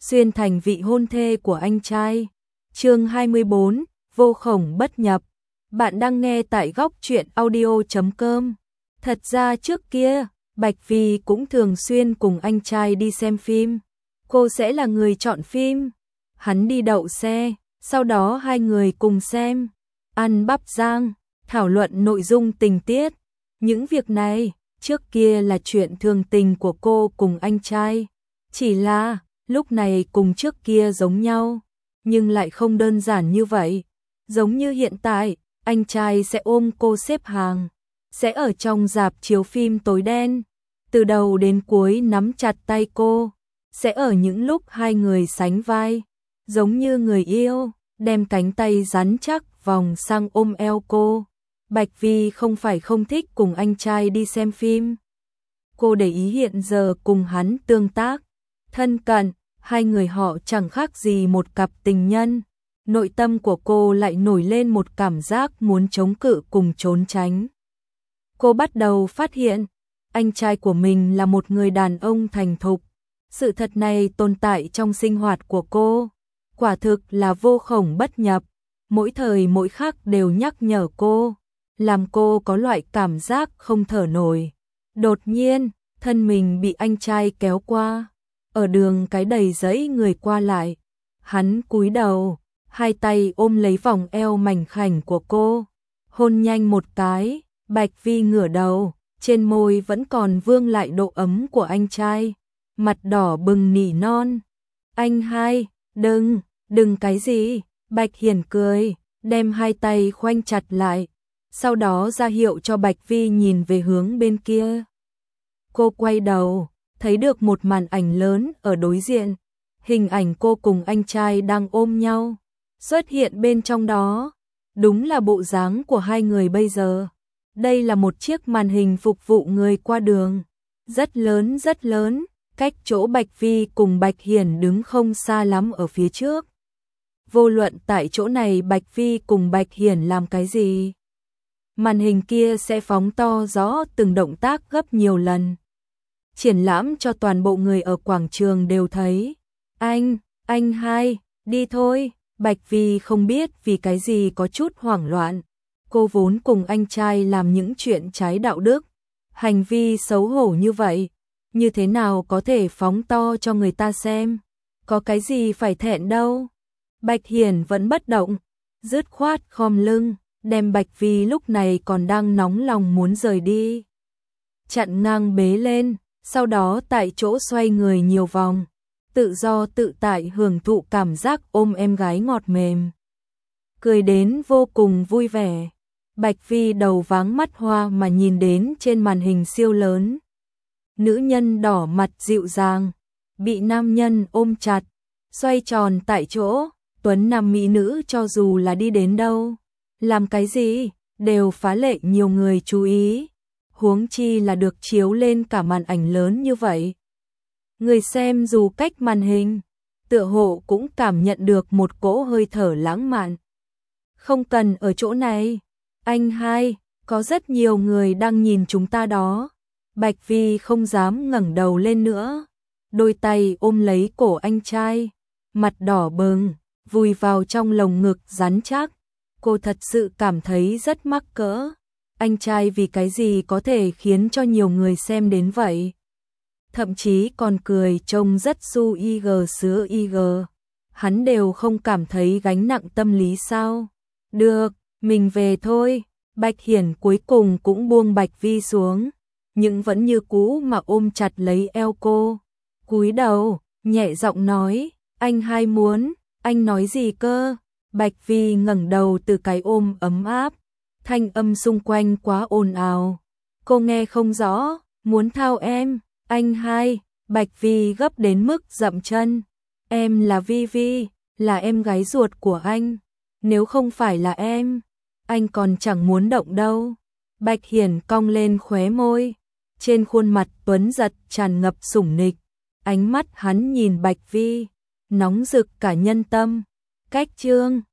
xuyên thành vị hôn thê của anh trai. Chương 24, vô khổng bất nhập. Bạn đang nghe tại góc truyện audio.com. Thật ra trước kia, Bạch Vi cũng thường xuyên cùng anh trai đi xem phim. Cô sẽ là người chọn phim. Hắn đi đậu xe, sau đó hai người cùng xem, ăn bắp rang, thảo luận nội dung tình tiết. Những việc này, trước kia là chuyện thường tình của cô cùng anh trai. Chỉ là, lúc này cùng trước kia giống nhau, nhưng lại không đơn giản như vậy. Giống như hiện tại, anh trai sẽ ôm cô xếp hàng, sẽ ở trong rạp chiếu phim tối đen, từ đầu đến cuối nắm chặt tay cô, sẽ ở những lúc hai người sánh vai, giống như người yêu, đem cánh tay rắn chắc vòng sang ôm eo cô. Bạch Vi không phải không thích cùng anh trai đi xem phim. Cô để ý hiện giờ cùng hắn tương tác, thân cận, hai người họ chẳng khác gì một cặp tình nhân. Nội tâm của cô lại nổi lên một cảm giác muốn chống cự cùng trốn tránh. Cô bắt đầu phát hiện, anh trai của mình là một người đàn ông thành thục. Sự thật này tồn tại trong sinh hoạt của cô, quả thực là vô khổng bất nhập, mỗi thời mỗi khắc đều nhắc nhở cô, làm cô có loại cảm giác không thở nổi. Đột nhiên, thân mình bị anh trai kéo qua, ở đường cái đầy rẫy người qua lại. Hắn cúi đầu, hai tay ôm lấy vòng eo mảnh khảnh của cô, hôn nhanh một cái. Bạch Vi ngửa đầu, trên môi vẫn còn vương lại độ ấm của anh trai, mặt đỏ bừng nỉ non. Anh hai, đừng cái gì. Bạch Hiển cười, đem hai tay khoanh chặt lại, sau đó ra hiệu cho Bạch Vi nhìn về hướng bên kia. Cô quay đầu, thấy được một màn ảnh lớn ở đối diện, hình ảnh cô cùng anh trai đang ôm nhau, xuất hiện bên trong đó, đúng là bộ dáng của hai người bây giờ. Đây là một chiếc màn hình phục vụ người qua đường, rất lớn, cách chỗ Bạch Vi cùng Bạch Hiển đứng không xa lắm ở phía trước. Vô luận tại chỗ này Bạch Vi cùng Bạch Hiển làm cái gì, màn hình kia sẽ phóng to rõ từng động tác gấp nhiều lần, triển lãm cho toàn bộ người ở quảng trường đều thấy. Anh hai, đi thôi. Bạch Vi không biết vì cái gì có chút hoảng loạn. Cô vốn cùng anh trai làm những chuyện trái đạo đức, hành vi xấu hổ như vậy, như thế nào có thể phóng to cho người ta xem, có cái gì phải thẹn đâu. Bạch Hiển vẫn bất động, dứt khoát khom lưng, đem Bạch Vi lúc này còn đang nóng lòng muốn rời đi, chặn ngang bế lên, sau đó tại chỗ xoay người nhiều vòng, tự do tự tại hưởng thụ cảm giác ôm em gái ngọt mềm, cười đến vô cùng vui vẻ. Bạch Vi đầu váng mắt hoa mà nhìn đến trên màn hình siêu lớn, nữ nhân đỏ mặt dịu dàng, bị nam nhân ôm chặt, xoay tròn tại chỗ. Tuấn nam mỹ nữ cho dù là đi đến đâu, làm cái gì, đều phá lệ nhiều người chú ý, huống chi là được chiếu lên cả màn ảnh lớn như vậy. Người xem dù cách màn hình, tựa hồ cũng cảm nhận được một cỗ hơi thở lãng mạn. Không cần ở chỗ này, anh hai, có rất nhiều người đang nhìn chúng ta đó. Bạch Vi không dám ngẩng đầu lên nữa, đôi tay ôm lấy cổ anh trai, mặt đỏ bừng, vùi vào trong lồng ngực rắn chắc. Cô thật sự cảm thấy rất mắc cỡ. Anh trai vì cái gì có thể khiến cho nhiều người xem đến vậy? Thậm chí còn cười trông rất su ig sứa ig. Hắn đều không cảm thấy gánh nặng tâm lý sao? Được, mình về thôi. Bạch Hiển cuối cùng cũng buông Bạch Vi xuống, nhưng vẫn như cũ mà ôm chặt lấy eo cô. Cúi đầu, nhẹ giọng nói, anh hai muốn. Anh nói gì cơ? Bạch Vi ngẩng đầu từ cái ôm ấm áp, thanh âm xung quanh quá ồn ào, cô nghe không rõ. Muốn thao em, anh hai. Bạch Vi gấp đến mức dậm chân. Em là Vi Vi, là em gái ruột của anh. Nếu không phải là em, anh còn chẳng muốn động đâu. Bạch Hiển cong lên khóe môi, trên khuôn mặt tuấn giật tràn ngập sủng nịch. Ánh mắt hắn nhìn Bạch Vi, nóng rực cả nhân tâm. Cách chương